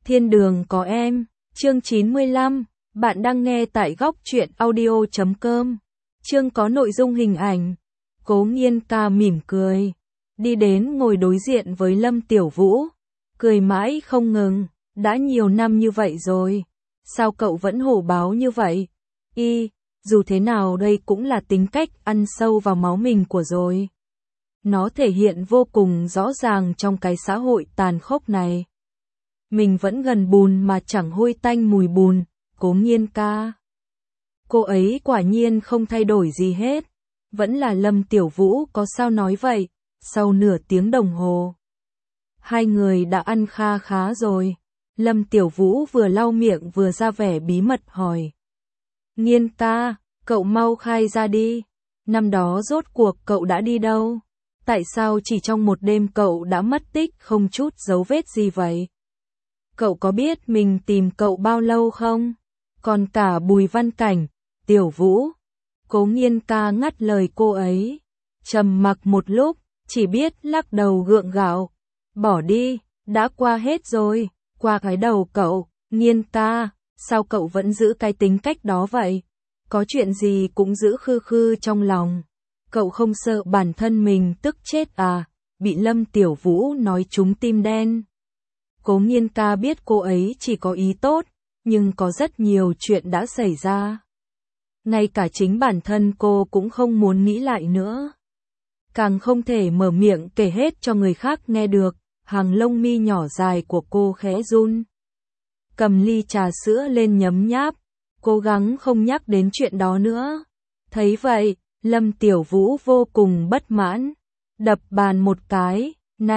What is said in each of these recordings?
Thiên đường có em, chương 95, bạn đang nghe tại góc truyện audio.com. Chương có nội dung hình ảnh. Cố Nghiên Ca mỉm cười, đi đến ngồi đối diện với Lâm Tiểu Vũ, cười mãi không ngừng, đã nhiều năm như vậy rồi, sao cậu vẫn hổ báo như vậy? Dù thế nào đây cũng là tính cách ăn sâu vào máu mình của rồi. Nó thể hiện vô cùng rõ ràng trong cái xã hội tàn khốc này. Mình vẫn gần bùn mà chẳng hôi tanh mùi bùn, Cố Nghiên Ca. Cô ấy quả nhiên không thay đổi gì hết, vẫn là Lâm Tiểu Vũ có sao nói vậy, sau nửa tiếng đồng hồ. Hai người đã ăn kha khá rồi, Lâm Tiểu Vũ vừa lau miệng vừa ra vẻ bí mật hỏi. Nghiên Ca, cậu mau khai ra đi, năm đó rốt cuộc cậu đã đi đâu? Tại sao chỉ trong một đêm cậu đã mất tích không chút dấu vết gì vậy? Cậu có biết mình tìm cậu bao lâu không? Còn cả Bùi Văn Cảnh, Tiểu Vũ. Cố Nghiên Ca ngắt lời cô ấy. Trầm mặc một lúc, chỉ biết lắc đầu gượng gạo. Bỏ đi, đã qua hết rồi, qua cái đầu cậu. Nghiên Ca, sao cậu vẫn giữ cái tính cách đó vậy? Có chuyện gì cũng giữ khư khư trong lòng. Cậu không sợ bản thân mình tức chết à? Bị Lâm Tiểu Vũ nói trúng tim đen. Cố Nghiên Ca biết cô ấy chỉ có ý tốt, nhưng có rất nhiều chuyện đã xảy ra. Ngay cả chính bản thân cô cũng không muốn nghĩ lại nữa. Càng không thể mở miệng kể hết cho người khác nghe được, hàng lông mi nhỏ dài của cô khẽ run. Cầm ly trà sữa lên nhấm nháp, cố gắng không nhắc đến chuyện đó nữa. Thấy vậy, Lâm Tiểu Vũ vô cùng bất mãn, đập bàn một cái,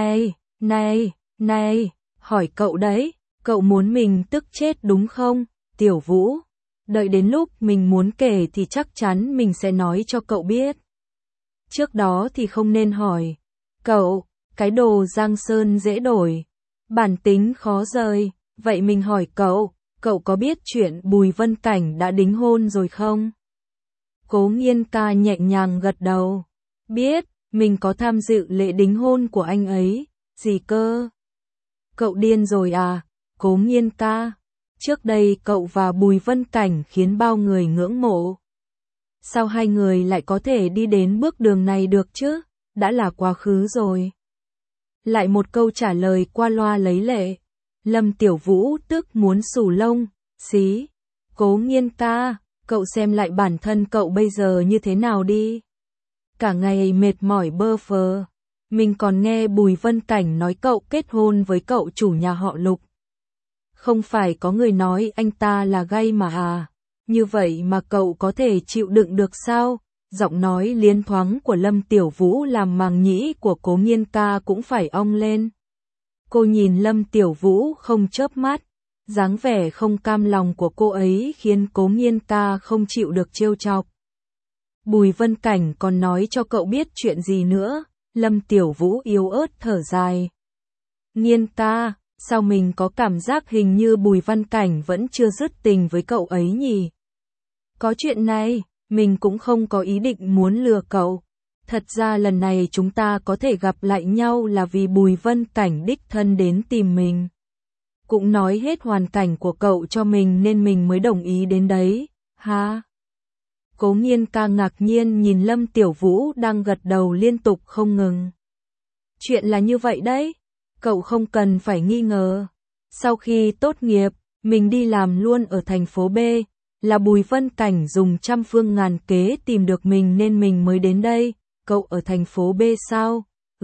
này, hỏi cậu đấy, cậu muốn mình tức chết đúng không, Tiểu Vũ? Đợi đến lúc mình muốn kể thì chắc chắn mình sẽ nói cho cậu biết. Trước đó thì không nên hỏi. Cậu, cái đồ Giang Sơn dễ đổi, bản tính khó rời, vậy mình hỏi cậu, cậu có biết chuyện Bùi Vân Cảnh đã đính hôn rồi không? Cố Nghiên Ca nhẹ nhàng gật đầu. Biết, mình có tham dự lễ đính hôn của anh ấy. Gì cơ? Cậu điên rồi à, Cố Nghiên Ca? Trước đây cậu và Bùi Vân Cảnh khiến bao người ngưỡng mộ. Sao hai người lại có thể đi đến bước đường này được chứ? Đã là quá khứ rồi. Lại một câu trả lời qua loa lấy lệ. Lâm Tiểu Vũ tức muốn xù lông. Xí. Cố Nghiên Ca, cậu xem lại bản thân cậu bây giờ như thế nào đi. Cả ngày mệt mỏi bơ phờ. Mình còn nghe Bùi Vân Cảnh nói cậu kết hôn với cậu chủ nhà họ Lục. Không phải có người nói anh ta là gay mà à? Như vậy mà cậu có thể chịu đựng được sao? Giọng nói liến thoáng của Lâm Tiểu Vũ làm màng nhĩ của Cố Nghiên Ca cũng phải ong lên. Cô nhìn Lâm Tiểu Vũ không chớp mắt, dáng vẻ không cam lòng của cô ấy khiến Cố Nghiên Ca không chịu được trêu chọc. Bùi Vân Cảnh còn nói cho cậu biết chuyện gì nữa? Lâm Tiểu Vũ yếu ớt thở dài. Nghiên Ca, sao mình có cảm giác hình như Bùi Văn Cảnh vẫn chưa dứt tình với cậu ấy nhỉ? Có chuyện này, mình cũng không có ý định muốn lừa cậu. Thật ra lần này chúng ta có thể gặp lại nhau là vì Bùi Vân Cảnh đích thân đến tìm mình. Cũng nói hết hoàn cảnh của cậu cho mình nên mình mới đồng ý đến đấy, ha? Cố Nghiên Ca ngạc nhiên nhìn Lâm Tiểu Vũ đang gật đầu liên tục không ngừng. Chuyện là như vậy đấy, cậu không cần phải nghi ngờ. Sau khi tốt nghiệp, mình đi làm luôn ở thành phố B, là Bùi Vân Cảnh dùng trăm phương ngàn kế tìm được mình nên mình mới đến đây. Cậu ở thành phố B sao?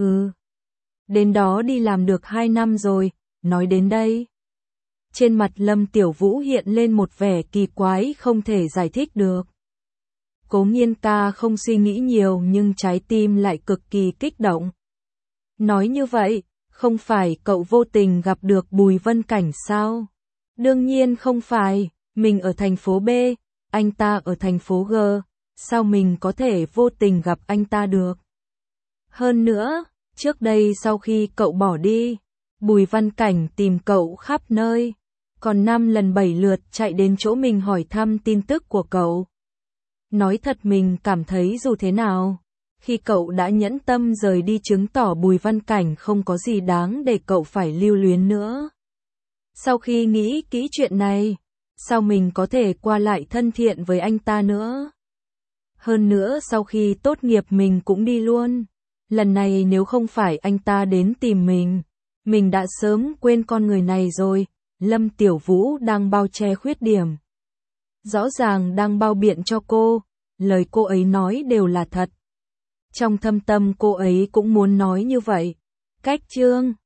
Đến đó đi làm được 2 năm rồi, nói đến đây. Trên mặt Lâm Tiểu Vũ hiện lên một vẻ kỳ quái không thể giải thích được. Cố Nghiên Ca không suy nghĩ nhiều nhưng trái tim lại cực kỳ kích động. Nói như vậy, không phải cậu vô tình gặp được Bùi Vân Cảnh sao? Đương nhiên không phải, mình ở thành phố B, anh ta ở thành phố G, sao mình có thể vô tình gặp anh ta được? Hơn nữa, trước đây sau khi cậu bỏ đi, Bùi Văn Cảnh tìm cậu khắp nơi, còn 5 lần 7 lượt chạy đến chỗ mình hỏi thăm tin tức của cậu. Nói thật mình cảm thấy dù thế nào, khi cậu đã nhẫn tâm rời đi chứng tỏ Bùi Văn Cảnh không có gì đáng để cậu phải lưu luyến nữa. Sau khi nghĩ kỹ chuyện này, sao mình có thể qua lại thân thiện với anh ta nữa? Hơn nữa sau khi tốt nghiệp mình cũng đi luôn. Lần này nếu không phải anh ta đến tìm mình đã sớm quên con người này rồi. Lâm Tiểu Vũ đang bao che khuyết điểm. Rõ ràng đang bao biện cho cô, lời cô ấy nói đều là thật. Trong thâm tâm cô ấy cũng muốn nói như vậy. Cách chương